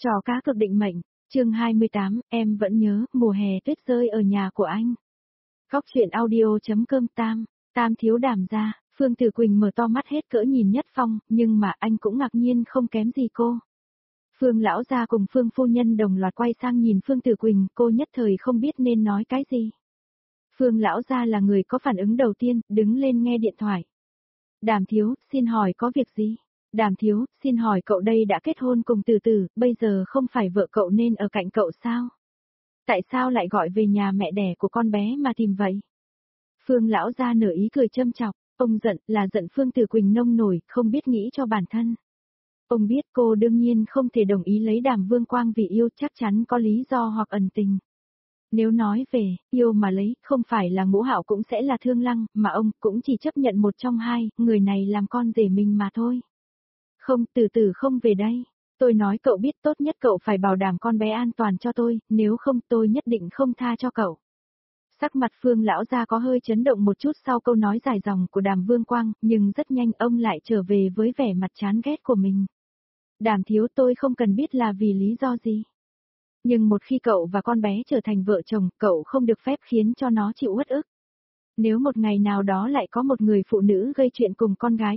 Trò cá cực định mệnh, chương 28, em vẫn nhớ, mùa hè tuyết rơi ở nhà của anh. Góc truyện audio.com Tam thiếu Đàm gia, Phương Tử Quỳnh mở to mắt hết cỡ nhìn Nhất Phong, nhưng mà anh cũng ngạc nhiên không kém gì cô. Phương lão gia cùng Phương phu nhân đồng loạt quay sang nhìn Phương Tử Quỳnh, cô nhất thời không biết nên nói cái gì. Phương lão gia là người có phản ứng đầu tiên, đứng lên nghe điện thoại. Đàm thiếu, xin hỏi có việc gì? Đàm thiếu, xin hỏi cậu đây đã kết hôn cùng Từ Từ, bây giờ không phải vợ cậu nên ở cạnh cậu sao? Tại sao lại gọi về nhà mẹ đẻ của con bé mà tìm vậy? Phương lão gia nở ý cười châm chọc, ông giận là giận Phương Tử Quỳnh nông nổi, không biết nghĩ cho bản thân. Ông biết cô đương nhiên không thể đồng ý lấy Đàm Vương Quang vì yêu, chắc chắn có lý do hoặc ẩn tình. Nếu nói về, yêu mà lấy, không phải là Ngũ Hạo cũng sẽ là Thương Lăng, mà ông cũng chỉ chấp nhận một trong hai, người này làm con rể mình mà thôi. Không, Từ Từ không về đây. Tôi nói cậu biết tốt nhất cậu phải bảo đảm con bé an toàn cho tôi, nếu không tôi nhất định không tha cho cậu. Sắc mặt Phương lão gia có hơi chấn động một chút sau câu nói dài dòng của Đàm Vương Quang, nhưng rất nhanh ông lại trở về với vẻ mặt chán ghét của mình. Đàm thiếu, tôi không cần biết là vì lý do gì. Nhưng một khi cậu và con bé trở thành vợ chồng, cậu không được phép khiến cho nó chịu uất ức. Nếu một ngày nào đó lại có một người phụ nữ gây chuyện cùng con gái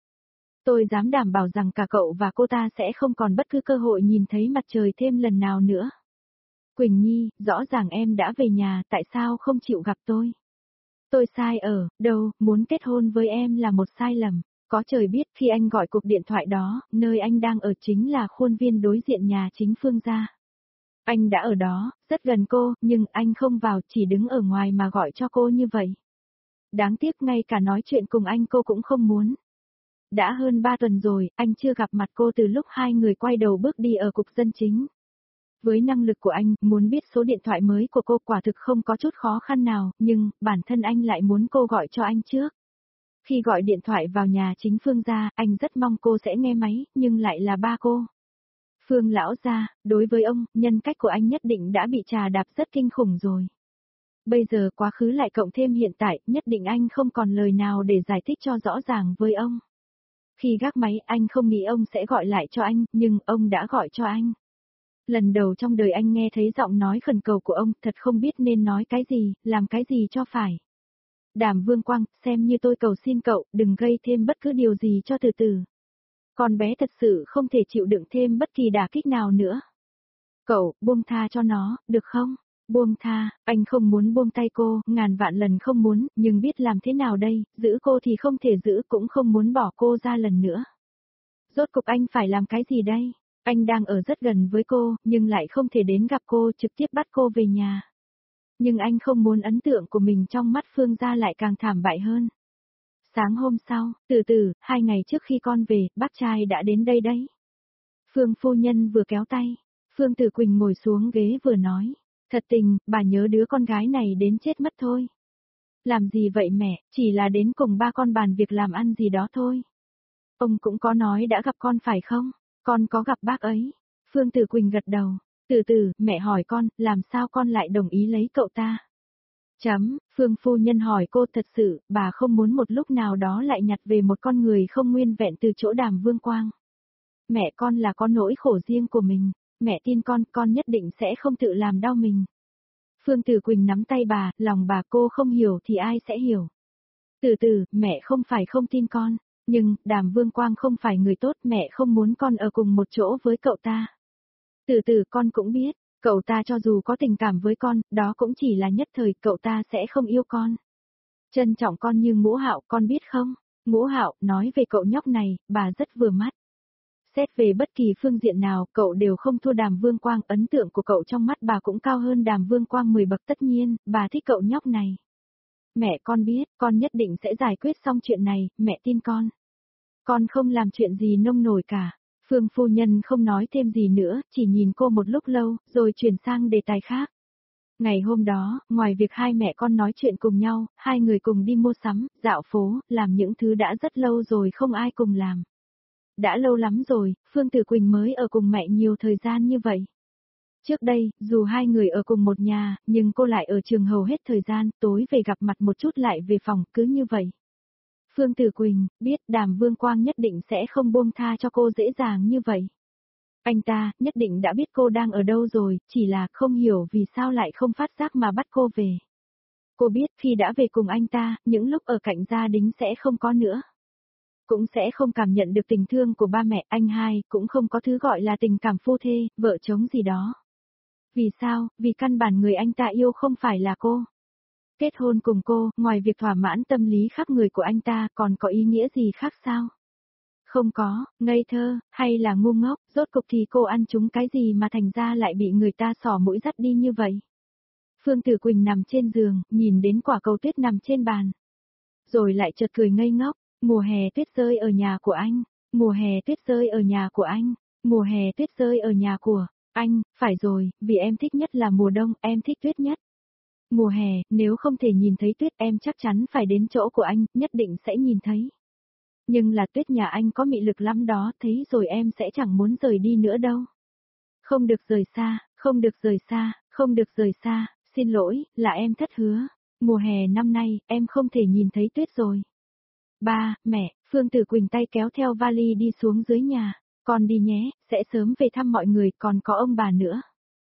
tôi dám đảm bảo rằng cả cậu và cô ta sẽ không còn bất cứ cơ hội nhìn thấy mặt trời thêm lần nào nữa. Quỳnh Nhi, rõ ràng em đã về nhà, tại sao không chịu gặp tôi? Tôi sai ở đâu, muốn kết hôn với em là một sai lầm. Có trời biết khi anh gọi cuộc điện thoại đó, nơi anh đang ở chính là khuôn viên đối diện nhà chính Phương gia. Anh đã ở đó, rất gần cô, nhưng anh không vào, chỉ đứng ở ngoài mà gọi cho cô như vậy. Đáng tiếc ngay cả nói chuyện cùng anh cô cũng không muốn. Đã hơn 3 tuần rồi, anh chưa gặp mặt cô từ lúc hai người quay đầu bước đi ở cục dân chính. Với năng lực của anh, muốn biết số điện thoại mới của cô quả thực không có chút khó khăn nào, nhưng, bản thân anh lại muốn cô gọi cho anh trước. Khi gọi điện thoại vào nhà chính Phương gia, anh rất mong cô sẽ nghe máy, nhưng lại là ba cô. Phương lão gia, đối với ông, nhân cách của anh nhất định đã bị trà đạp rất kinh khủng rồi. Bây giờ quá khứ lại cộng thêm hiện tại, nhất định anh không còn lời nào để giải thích cho rõ ràng với ông. Khi gác máy, anh không nghĩ ông sẽ gọi lại cho anh, nhưng ông đã gọi cho anh. Lần đầu trong đời anh nghe thấy giọng nói khẩn cầu của ông, thật không biết nên nói cái gì, làm cái gì cho phải. Đàm Vương Quang, xem như tôi cầu xin cậu, đừng gây thêm bất cứ điều gì cho Từ Từ. Con bé thật sự không thể chịu đựng thêm bất kỳ đả kích nào nữa. Cậu, buông tha cho nó, được không? Buông tha, anh không muốn buông tay cô, ngàn vạn lần không muốn, nhưng biết làm thế nào đây, giữ cô thì không thể giữ, cũng không muốn bỏ cô ra lần nữa. Rốt cục anh phải làm cái gì đây? Anh đang ở rất gần với cô, nhưng lại không thể đến gặp cô, trực tiếp bắt cô về nhà. Nhưng anh không muốn ấn tượng của mình trong mắt Phương gia lại càng thảm bại hơn. Sáng hôm sau, Từ Từ, 2 ngày trước khi con về, bác trai đã đến đây đấy. Phương phu nhân vừa kéo tay, Phương Tử Quỳnh ngồi xuống ghế vừa nói. Thật tình, bà nhớ đứa con gái này đến chết mất thôi. Làm gì vậy mẹ, chỉ là đến cùng ba con bàn việc làm ăn gì đó thôi. Ông cũng có nói đã gặp con phải không? Con có gặp bác ấy. Phương Tử Quỳnh gật đầu. Từ từ, mẹ hỏi con, làm sao con lại đồng ý lấy cậu ta? Phương phu nhân hỏi cô thật sự, bà không muốn một lúc nào đó lại nhặt về một con người không nguyên vẹn từ chỗ Đàm Vương Quang. Mẹ con là có nỗi khổ riêng của mình, mẹ tin con nhất định sẽ không tự làm đau mình. Phương Tử Quỳnh nắm tay bà, lòng bà cô không hiểu thì ai sẽ hiểu. Từ từ, mẹ không phải không tin con, nhưng, Đàm Vương Quang không phải người tốt, mẹ không muốn con ở cùng một chỗ với cậu ta. Từ từ con cũng biết, cậu ta cho dù có tình cảm với con, đó cũng chỉ là nhất thời, cậu ta sẽ không yêu con. Trân trọng con như Ngũ Hạo, con biết không? Ngũ Hạo, nói về cậu nhóc này, bà rất vừa mắt. Xét về bất kỳ phương diện nào, cậu đều không thua Đàm Vương Quang, ấn tượng của cậu trong mắt bà cũng cao hơn Đàm Vương Quang 10 bậc tất nhiên, bà thích cậu nhóc này. Mẹ con biết, con nhất định sẽ giải quyết xong chuyện này, mẹ tin con. Con không làm chuyện gì nông nổi cả. Phương phu nhân không nói thêm gì nữa, chỉ nhìn cô một lúc lâu, rồi chuyển sang đề tài khác. Ngày hôm đó, ngoài việc hai mẹ con nói chuyện cùng nhau, hai người cùng đi mua sắm, dạo phố, làm những thứ đã rất lâu rồi không ai cùng làm. Đã lâu lắm rồi, Phương Tử Quỳnh mới ở cùng mẹ nhiều thời gian như vậy. Trước đây, dù hai người ở cùng một nhà, nhưng cô lại ở trường hầu hết thời gian, tối về gặp mặt một chút lại về phòng, cứ như vậy. Phương Tử Quỳnh biết Đàm Vương Quang nhất định sẽ không buông tha cho cô dễ dàng như vậy. Anh ta nhất định đã biết cô đang ở đâu rồi, chỉ là không hiểu vì sao lại không phát giác mà bắt cô về. Cô biết khi đã về cùng anh ta, những lúc ở cạnh gia đình sẽ không có nữa. Cũng sẽ không cảm nhận được tình thương của ba mẹ, anh hai, cũng không có thứ gọi là tình cảm phu thê, vợ chồng gì đó. Vì sao? Vì căn bản người anh ta yêu không phải là cô. Kết hôn cùng cô, ngoài việc thỏa mãn tâm lý khác người của anh ta, còn có ý nghĩa gì khác sao? Không có, ngây thơ, hay là ngu ngốc, rốt cục thì cô ăn trúng cái gì mà thành ra lại bị người ta xỏ mũi dắt đi như vậy? Phương Tử Quỳnh nằm trên giường, nhìn đến quả cầu tuyết nằm trên bàn. Rồi lại chợt cười ngây ngốc, mùa hè tuyết rơi ở nhà của anh, mùa hè tuyết rơi ở nhà của anh, mùa hè tuyết rơi ở nhà của anh, phải rồi, vì em thích nhất là mùa đông, em thích tuyết nhất. Mùa hè, nếu không thể nhìn thấy tuyết em chắc chắn phải đến chỗ của anh, nhất định sẽ nhìn thấy. Nhưng là tuyết nhà anh có mị lực lắm đó, thấy rồi em sẽ chẳng muốn rời đi nữa đâu. Không được rời xa, không được rời xa, không được rời xa, xin lỗi, là em thất hứa. Mùa hè năm nay, em không thể nhìn thấy tuyết rồi. Ba, mẹ, Phương Tử Quỳnh tay kéo theo vali đi xuống dưới nhà. Con đi nhé, sẽ sớm về thăm mọi người, còn có ông bà nữa.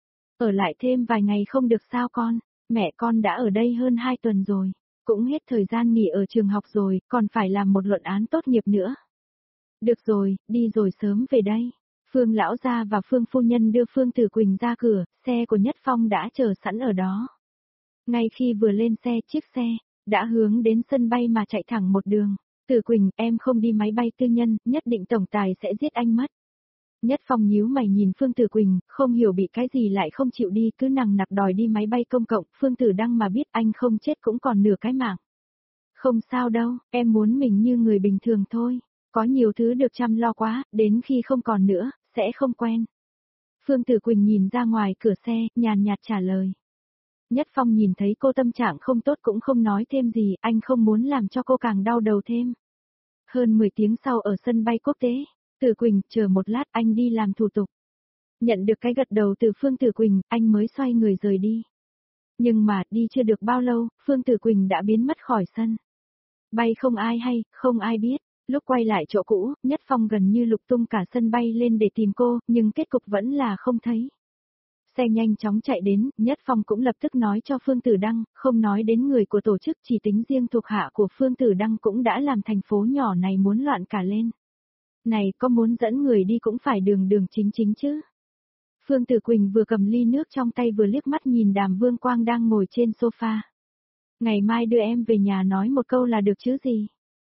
Ở lại thêm vài ngày không được sao con, mẹ con đã ở đây hơn 2 tuần rồi. Cũng hết thời gian nghỉ ở trường học rồi, còn phải làm một luận án tốt nghiệp nữa. Được rồi, đi rồi sớm về đây. Phương lão gia và Phương phu nhân đưa Phương Tử Quỳnh ra cửa, xe của Nhất Phong đã chờ sẵn ở đó. Ngay khi vừa lên xe, chiếc xe đã hướng đến sân bay mà chạy thẳng một đường. Tử Quỳnh, em không đi máy bay tư nhân, nhất định tổng tài sẽ giết anh mất. Nhất Phong nhíu mày nhìn Phương Tử Quỳnh, không hiểu bị cái gì lại không chịu đi, cứ nằng nặc đòi đi máy bay công cộng, Phương Tử Đăng mà biết anh không chết cũng còn nửa cái mạng. Không sao đâu, em muốn mình như người bình thường thôi, có nhiều thứ được chăm lo quá, đến khi không còn nữa, sẽ không quen. Phương Tử Quỳnh nhìn ra ngoài cửa xe, nhàn nhạt trả lời. Nhất Phong nhìn thấy cô tâm trạng không tốt cũng không nói thêm gì, anh không muốn làm cho cô càng đau đầu thêm. Hơn 10 tiếng sau ở sân bay quốc tế, Tử Quỳnh, chờ một lát anh đi làm thủ tục. Nhận được cái gật đầu từ Phương Tử Quỳnh, anh mới xoay người rời đi. Nhưng mà, đi chưa được bao lâu, Phương Tử Quỳnh đã biến mất khỏi sân. Bay không ai hay, không ai biết. Lúc quay lại chỗ cũ, Nhất Phong gần như lục tung cả sân bay lên để tìm cô, nhưng kết cục vẫn là không thấy. Xe nhanh chóng chạy đến, Nhất Phong cũng lập tức nói cho Phương Tử Đăng, không nói đến người của tổ chức, chỉ tính riêng thuộc hạ của Phương Tử Đăng cũng đã làm thành phố nhỏ này muốn loạn cả lên. Này, có muốn dẫn người đi cũng phải đường đường chính chính chứ. Phương Tử Quỳnh vừa cầm ly nước trong tay vừa liếc mắt nhìn Đàm Vương Quang đang ngồi trên sofa. Ngày mai đưa em về nhà nói một câu là được chứ gì.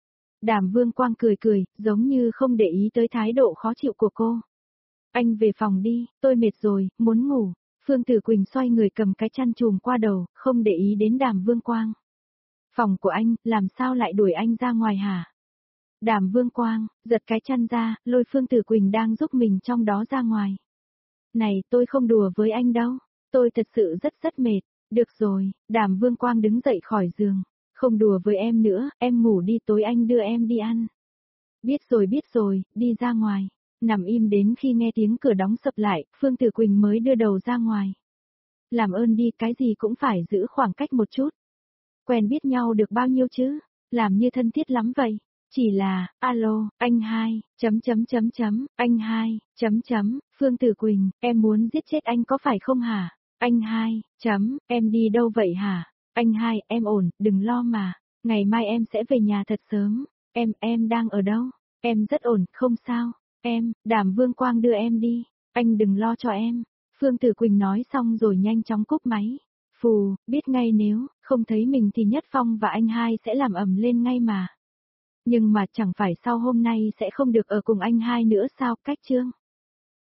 Đàm Vương Quang cười cười, giống như không để ý tới thái độ khó chịu của cô. Anh về phòng đi, tôi mệt rồi, muốn ngủ. Phương Tử Quỳnh xoay người cầm cái chăn chùm qua đầu, không để ý đến Đàm Vương Quang. Phòng của anh, làm sao lại đuổi anh ra ngoài hả? Đàm Vương Quang, giật cái chăn ra, lôi Phương Tử Quỳnh đang giúp mình trong đó ra ngoài. Này, tôi không đùa với anh đâu, tôi thật sự rất mệt. Được rồi, Đàm Vương Quang đứng dậy khỏi giường. Không đùa với em nữa, em ngủ đi, tối anh đưa em đi ăn. Biết rồi, đi ra ngoài. Nằm im đến khi nghe tiếng cửa đóng sập lại, Phương Tử Quỳnh mới đưa đầu ra ngoài. Làm ơn đi, cái gì cũng phải giữ khoảng cách một chút. Quen biết nhau được bao nhiêu chứ, làm như thân thiết lắm vậy. Chỉ là, alo, anh hai, anh hai, Phương Tử Quỳnh, em muốn giết chết anh có phải không hả? Anh hai, em đi đâu vậy hả? Anh hai, em ổn, đừng lo mà, ngày mai em sẽ về nhà thật sớm. Em đang ở đâu? Em rất ổn, không sao. Đàm Vương Quang đưa em đi, anh đừng lo cho em. Phương Tử Quỳnh nói xong rồi nhanh chóng cúp máy. Phù, biết ngay nếu không thấy mình thì Nhất Phong và anh hai sẽ làm ầm lên ngay mà. Nhưng mà chẳng phải sau hôm nay sẽ không được ở cùng anh hai nữa sao, cách chương.